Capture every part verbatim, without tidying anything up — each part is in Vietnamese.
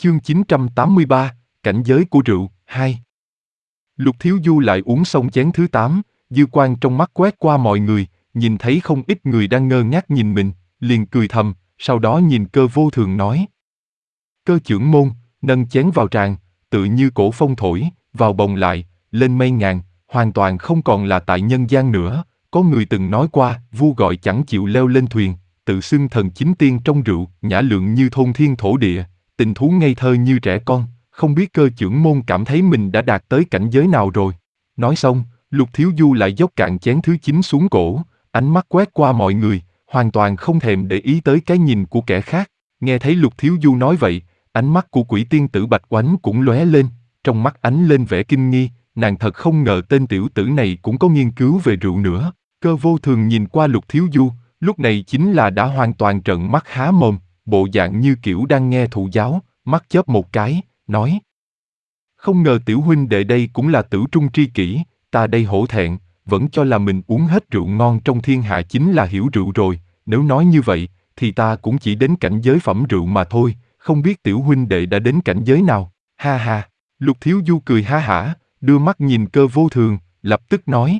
Chương chín trăm tám mươi ba, cảnh giới của rượu, hai. Lục Thiếu Du lại uống xong chén thứ tám, dư quang trong mắt quét qua mọi người, nhìn thấy không ít người đang ngơ ngác nhìn mình, liền cười thầm, sau đó nhìn Cơ Vô Thường nói. Cơ trưởng môn, nâng chén vào tràn, tự như cổ phong thổi, vào bồng lại, lên mây ngàn, hoàn toàn không còn là tại nhân gian nữa. Có người từng nói qua, vua gọi chẳng chịu leo lên thuyền, tự xưng thần chính tiên trong rượu, nhã lượng như thôn thiên thổ địa, tình thú ngây thơ như trẻ con, không biết Cơ trưởng môn cảm thấy mình đã đạt tới cảnh giới nào rồi. Nói xong, Lục Thiếu Du lại dốc cạn chén thứ chín xuống cổ, ánh mắt quét qua mọi người, hoàn toàn không thèm để ý tới cái nhìn của kẻ khác. Nghe thấy Lục Thiếu Du nói vậy, ánh mắt của quỷ tiên tử Bạch Oánh cũng lóe lên, trong mắt ánh lên vẻ kinh nghi, nàng thật không ngờ tên tiểu tử này cũng có nghiên cứu về rượu nữa. Cơ Vô Thường nhìn qua Lục Thiếu Du, lúc này chính là đã hoàn toàn trợn mắt há mồm, bộ dạng như kiểu đang nghe thụ giáo, mắt chớp một cái, nói. Không ngờ tiểu huynh đệ đây cũng là tử trung tri kỷ, ta đây hổ thẹn, vẫn cho là mình uống hết rượu ngon trong thiên hạ chính là hiểu rượu rồi, nếu nói như vậy, thì ta cũng chỉ đến cảnh giới phẩm rượu mà thôi, không biết tiểu huynh đệ đã đến cảnh giới nào, ha ha. Lục Thiếu Du cười ha hả, đưa mắt nhìn Cơ Vô Thường, lập tức nói.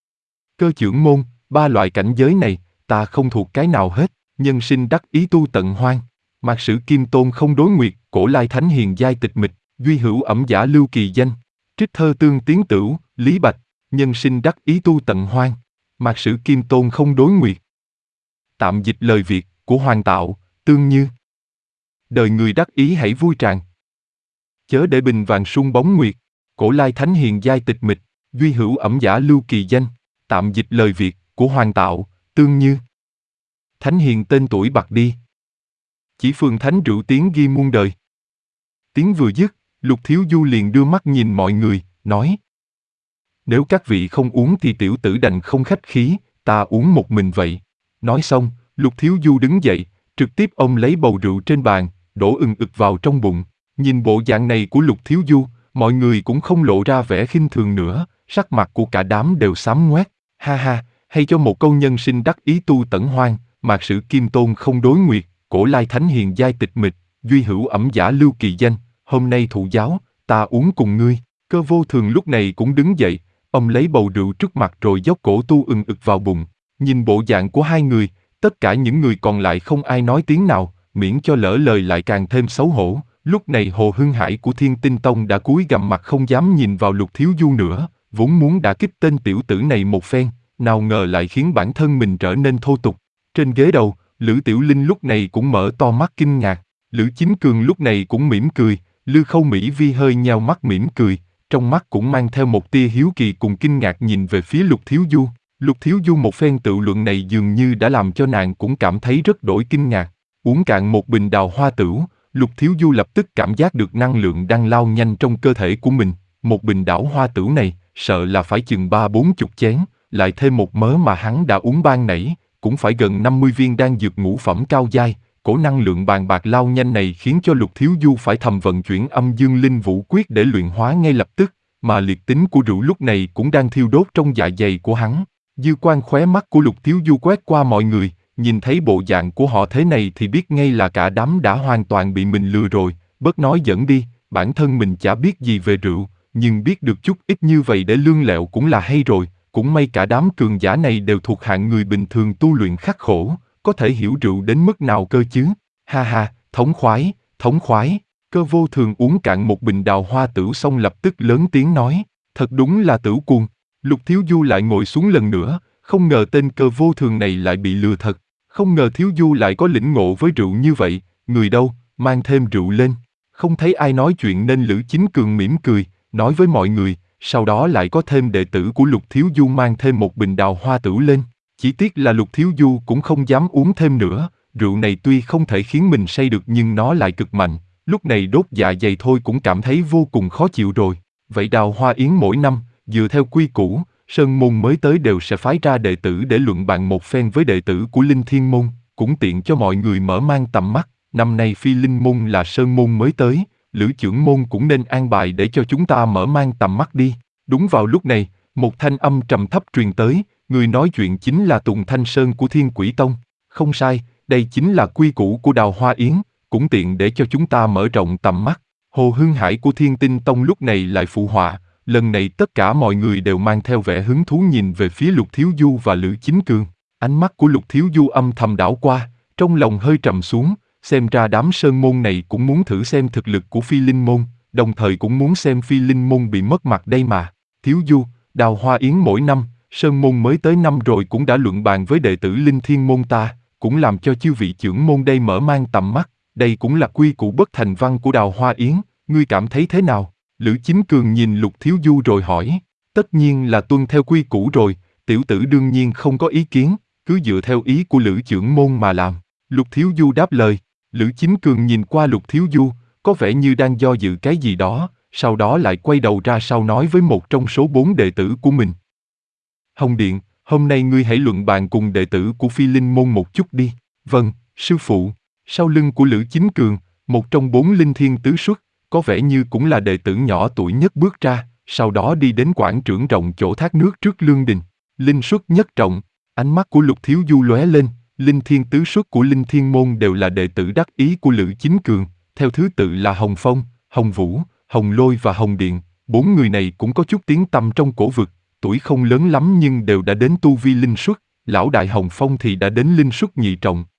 Cơ trưởng môn, ba loại cảnh giới này, ta không thuộc cái nào hết, nhân sinh đắc ý tu tận hoang, mạc sử kim tôn không đối nguyệt, cổ lai thánh hiền giai tịch mịch, duy hữu ẩm giả lưu kỳ danh, trích thơ tương tiến tửu, lý bạch, nhân sinh đắc ý tu tận hoang, mạc sử kim tôn không đối nguyệt. Tạm dịch lời Việt, của Hoàng Tạo, tương như. Đời người đắc ý hãy vui tràn. Chớ để bình vàng sung bóng nguyệt, cổ lai thánh hiền giai tịch mịch, duy hữu ẩm giả lưu kỳ danh, tạm dịch lời Việt, của Hoàng Tạo, tương như. Thánh hiền tên tuổi bạc đi. Chỉ phường thánh rượu tiếng ghi muôn đời. Tiếng vừa dứt, Lục Thiếu Du liền đưa mắt nhìn mọi người, nói. Nếu các vị không uống thì tiểu tử đành không khách khí, ta uống một mình vậy. Nói xong, Lục Thiếu Du đứng dậy, trực tiếp ông lấy bầu rượu trên bàn, đổ ừng ực vào trong bụng. Nhìn bộ dạng này của Lục Thiếu Du, mọi người cũng không lộ ra vẻ khinh thường nữa, sắc mặt của cả đám đều xám ngoét. Ha ha, hay cho một câu nhân sinh đắc ý tu tận hoang, mạc sử kim tôn không đối nguyệt, cổ lai thánh hiền giai tịch mịch, duy hữu ẩm giả lưu kỳ danh, hôm nay thụ giáo, ta uống cùng ngươi. Cơ Vô Thường lúc này cũng đứng dậy, ông lấy bầu rượu trước mặt rồi dốc cổ tu ừng ực vào bụng. Nhìn bộ dạng của hai người, tất cả những người còn lại không ai nói tiếng nào, miễn cho lỡ lời lại càng thêm xấu hổ. Lúc này Hồ Hưng Hải của Thiên Tinh Tông đã cúi gằm mặt không dám nhìn vào Lục Thiếu Du nữa, vốn muốn đả kích tên tiểu tử này một phen, nào ngờ lại khiến bản thân mình trở nên thô tục. Trên ghế đầu, Lữ Tiểu Linh lúc này cũng mở to mắt kinh ngạc, Lữ Chính Cường lúc này cũng mỉm cười, Lư Khâu Mỹ Vi hơi nheo mắt mỉm cười, trong mắt cũng mang theo một tia hiếu kỳ cùng kinh ngạc nhìn về phía Lục Thiếu Du. Lục Thiếu Du một phen tự luận này dường như đã làm cho nàng cũng cảm thấy rất đổi kinh ngạc. Uống cạn một bình đào hoa tửu, Lục Thiếu Du lập tức cảm giác được năng lượng đang lao nhanh trong cơ thể của mình. Một bình đảo hoa tửu này, sợ là phải chừng ba bốn chục chén, lại thêm một mớ mà hắn đã uống ban nãy, cũng phải gần năm mươi viên đan dược ngũ phẩm cao giai. Cổ năng lượng bàn bạc lao nhanh này khiến cho Lục Thiếu Du phải thầm vận chuyển âm dương linh vũ quyết để luyện hóa ngay lập tức, mà liệt tính của rượu lúc này cũng đang thiêu đốt trong dạ dày của hắn. Dư quan khóe mắt của Lục Thiếu Du quét qua mọi người, nhìn thấy bộ dạng của họ thế này thì biết ngay là cả đám đã hoàn toàn bị mình lừa rồi. Bớt nói dẫn đi, bản thân mình chả biết gì về rượu, nhưng biết được chút ít như vậy để lương lẹo cũng là hay rồi. Cũng may cả đám cường giả này đều thuộc hạng người bình thường tu luyện khắc khổ, có thể hiểu rượu đến mức nào cơ chứ. Ha ha, thống khoái, thống khoái. Cơ Vô Thường uống cạn một bình đào hoa tửu xong lập tức lớn tiếng nói, thật đúng là tửu cuồng. Lục Thiếu Du lại ngồi xuống lần nữa, không ngờ tên Cơ Vô Thường này lại bị lừa thật. Không ngờ Thiếu Du lại có lĩnh ngộ với rượu như vậy, người đâu, mang thêm rượu lên. Không thấy ai nói chuyện nên Lữ Chính Cường mỉm cười, nói với mọi người, sau đó lại có thêm đệ tử của Lục Thiếu Du mang thêm một bình đào hoa tửu lên. Chỉ tiếc là Lục Thiếu Du cũng không dám uống thêm nữa, rượu này tuy không thể khiến mình say được nhưng nó lại cực mạnh, lúc này đốt dạ dày thôi cũng cảm thấy vô cùng khó chịu rồi. Vậy Đào Hoa Yến mỗi năm, dựa theo quy củ, Sơn môn mới tới đều sẽ phái ra đệ tử để luận bàn một phen với đệ tử của Linh Thiên môn, cũng tiện cho mọi người mở mang tầm mắt. Năm nay Phi Linh môn là Sơn môn mới tới, Lữ trưởng môn cũng nên an bài để cho chúng ta mở mang tầm mắt đi. Đúng vào lúc này, một thanh âm trầm thấp truyền tới, người nói chuyện chính là Tùng Thanh Sơn của Thiên Quỷ Tông. Không sai, đây chính là quy củ của Đào Hoa Yến, cũng tiện để cho chúng ta mở rộng tầm mắt. Hồ Hưng Hải của Thiên Tinh Tông lúc này lại phụ họa, lần này tất cả mọi người đều mang theo vẻ hứng thú nhìn về phía Lục Thiếu Du và Lữ Chính Cường. Ánh mắt của Lục Thiếu Du âm thầm đảo qua, trong lòng hơi trầm xuống, xem ra đám sơn môn này cũng muốn thử xem thực lực của Phi Linh môn, đồng thời cũng muốn xem Phi Linh môn bị mất mặt đây mà. Thiếu Du, Đào Hoa Yến mỗi năm, sơn môn mới tới năm rồi cũng đã luận bàn với đệ tử Linh Thiên môn ta, cũng làm cho chư vị trưởng môn đây mở mang tầm mắt, đây cũng là quy củ bất thành văn của Đào Hoa Yến, ngươi cảm thấy thế nào? Lữ Chính Cường nhìn Lục Thiếu Du rồi hỏi, tất nhiên là tuân theo quy củ rồi, tiểu tử đương nhiên không có ý kiến, cứ dựa theo ý của Lữ trưởng môn mà làm. Lục Thiếu Du đáp lời. Lữ Chính Cường nhìn qua Lục Thiếu Du, có vẻ như đang do dự cái gì đó, sau đó lại quay đầu ra sau nói với một trong số bốn đệ tử của mình. Hồng Điện, hôm nay ngươi hãy luận bàn cùng đệ tử của Phi Linh môn một chút đi. Vâng, sư phụ. Sau lưng của Lữ Chính Cường, một trong bốn linh thiên tứ xuất, có vẻ như cũng là đệ tử nhỏ tuổi nhất bước ra, sau đó đi đến quảng trường rộng chỗ thác nước trước lương đình. Linh xuất nhất trọng, ánh mắt của Lục Thiếu Du lóe lên, linh thiên tứ xuất của linh thiên môn đều là đệ tử đắc ý của Lữ Chính Cường, theo thứ tự là Hồng Phong, Hồng Vũ, Hồng Lôi và Hồng Điện. Bốn người này cũng có chút tiếng tăm trong cổ vực, tuổi không lớn lắm nhưng đều đã đến tu vi linh xuất, lão đại Hồng Phong thì đã đến linh xuất nhị trọng,